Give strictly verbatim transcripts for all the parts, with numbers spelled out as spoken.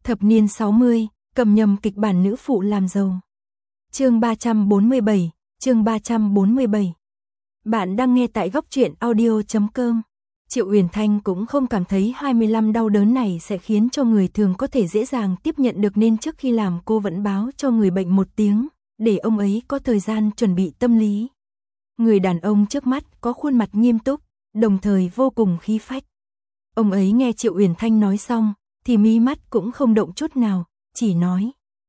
Thập niên sáu mươi, cầm nhầm kịch bản nữ phụ làm giàu. Chương ba trăm bốn mươi bảy, chương ba trăm bốn mươi bảy. Bạn đang nghe tại góc truyện audio chấm com. Triệu Uyển Thanh cũng không cảm thấy hai mươi lăm đau đớn này sẽ khiến cho người thường có thể dễ dàng tiếp nhận được, nên trước khi làm cô vẫn báo cho người bệnh một tiếng, để ông ấy có thời gian chuẩn bị tâm lý. Người đàn ông trước mắt có khuôn mặt nghiêm túc, đồng thời vô cùng khí phách. Ông ấy nghe Triệu Uyển Thanh nói xong, thì mí mắt cũng không động chút nào, chỉ nói: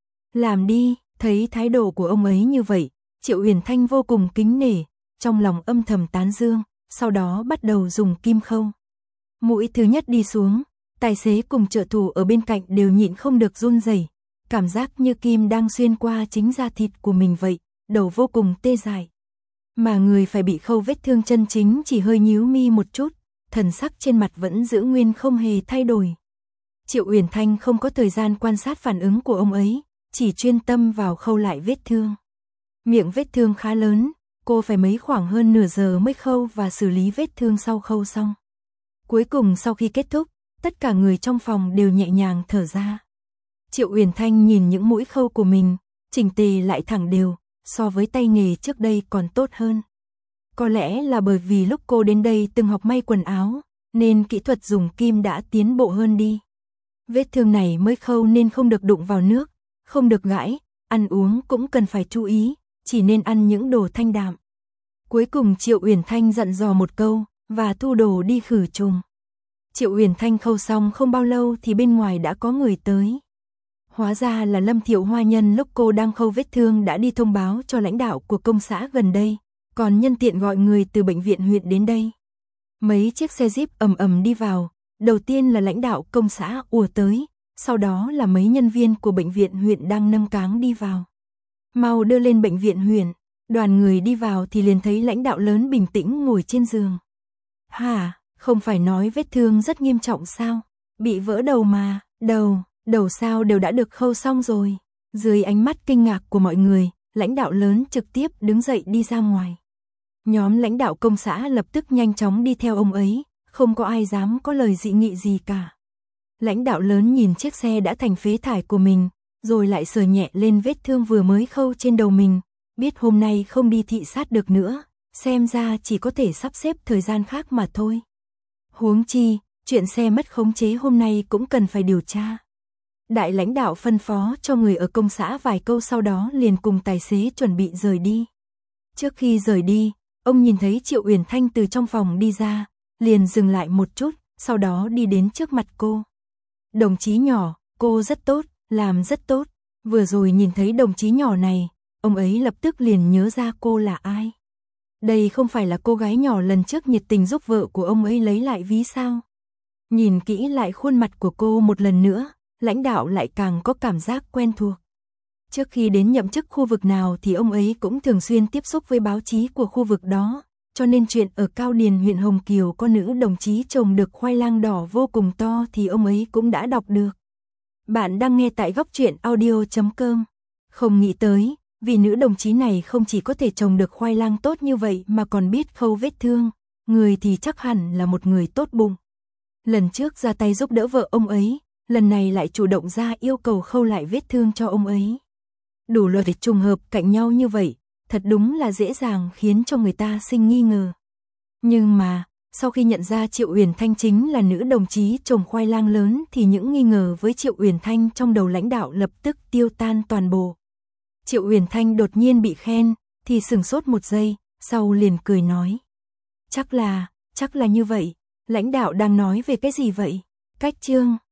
làm đi. Thấy thái độ của ông ấy như vậy, Triệu Uyển Thanh vô cùng kính nể, trong lòng âm thầm tán dương, sau đó bắt đầu dùng kim khâu. Mũi thứ nhất đi xuống, tài xế cùng trợ thủ ở bên cạnh đều nhịn không được run rẩy, cảm giác như kim đang xuyên qua chính da thịt của mình vậy, đầu vô cùng tê dại. Mà người phải bị khâu vết thương chân chính chỉ hơi nhíu mi một chút, thần sắc trên mặt vẫn giữ nguyên không hề thay đổi. Triệu Uyển Thanh không có thời gian quan sát phản ứng của ông ấy, chỉ chuyên tâm vào khâu lại vết thương. Miệng vết thương khá lớn, cô phải mấy khoảng hơn nửa giờ mới khâu và xử lý vết thương sau khâu xong. Cuối cùng sau khi kết thúc, tất cả người trong phòng đều nhẹ nhàng thở ra. Triệu Uyển Thanh nhìn những mũi khâu của mình, chỉnh tề lại thẳng đều, so với tay nghề trước đây còn tốt hơn. Có lẽ là bởi vì lúc cô đến đây từng học may quần áo, nên kỹ thuật dùng kim đã tiến bộ hơn đi. Vết thương này mới khâu nên không được đụng vào nước, không được gãi, ăn uống cũng cần phải chú ý, chỉ nên ăn những đồ thanh đạm. Cuối cùng Triệu Uyển Thanh dặn dò một câu, và thu đồ đi khử trùng. Triệu Uyển Thanh khâu xong không bao lâu thì bên ngoài đã có người tới. Hóa ra là Lâm Thiệu Hoa nhân lúc cô đang khâu vết thương đã đi thông báo cho lãnh đạo của công xã gần đây, còn nhân tiện gọi người từ bệnh viện huyện đến đây. Mấy chiếc xe jeep ầm ầm đi vào, đầu tiên là lãnh đạo công xã ùa tới, sau đó là mấy nhân viên của bệnh viện huyện đang nâng cáng đi vào. Mau đưa lên bệnh viện huyện. Đoàn người đi vào thì liền thấy lãnh đạo lớn bình tĩnh ngồi trên giường. Hả, không phải nói vết thương rất nghiêm trọng sao? Bị vỡ đầu mà, đầu, đầu sao đều đã được khâu xong rồi. Dưới ánh mắt kinh ngạc của mọi người, lãnh đạo lớn trực tiếp đứng dậy đi ra ngoài. Nhóm lãnh đạo công xã lập tức nhanh chóng đi theo ông ấy, không có ai dám có lời dị nghị gì cả. Lãnh đạo lớn nhìn chiếc xe đã thành phế thải của mình, rồi lại sờ nhẹ lên vết thương vừa mới khâu trên đầu mình, biết hôm nay không đi thị sát được nữa, xem ra chỉ có thể sắp xếp thời gian khác mà thôi. Huống chi, chuyện xe mất khống chế hôm nay cũng cần phải điều tra. Đại lãnh đạo phân phó cho người ở công xã vài câu, sau đó liền cùng tài xế chuẩn bị rời đi. Trước khi rời đi, ông nhìn thấy Triệu Uyển Thanh từ trong phòng đi ra, liền dừng lại một chút, sau đó đi đến trước mặt cô. Đồng chí nhỏ, cô rất tốt, làm rất tốt. Vừa rồi nhìn thấy đồng chí nhỏ này, ông ấy lập tức liền nhớ ra cô là ai. Đây không phải là cô gái nhỏ lần trước nhiệt tình giúp vợ của ông ấy lấy lại ví sao? Nhìn kỹ lại khuôn mặt của cô một lần nữa, lãnh đạo lại càng có cảm giác quen thuộc. Trước khi đến nhậm chức khu vực nào thì ông ấy cũng thường xuyên tiếp xúc với báo chí của khu vực đó, cho nên chuyện ở Cao Điền huyện Hồng Kiều có nữ đồng chí trồng được khoai lang đỏ vô cùng to thì ông ấy cũng đã đọc được. Bạn đang nghe tại góc truyện audio chấm com. Không nghĩ tới, vì nữ đồng chí này không chỉ có thể trồng được khoai lang tốt như vậy mà còn biết khâu vết thương, người thì chắc hẳn là một người tốt bụng. Lần trước ra tay giúp đỡ vợ ông ấy, lần này lại chủ động ra yêu cầu khâu lại vết thương cho ông ấy. Đủ loại trùng hợp cạnh nhau như vậy, thật đúng là dễ dàng khiến cho người ta sinh nghi ngờ. Nhưng mà, sau khi nhận ra Triệu Uyển Thanh chính là nữ đồng chí trồng khoai lang lớn thì những nghi ngờ với Triệu Uyển Thanh trong đầu lãnh đạo lập tức tiêu tan toàn bộ. Triệu Uyển Thanh đột nhiên bị khen, thì sửng sốt một giây, sau liền cười nói. Chắc là, chắc là như vậy, lãnh đạo đang nói về cái gì vậy? Cách chương.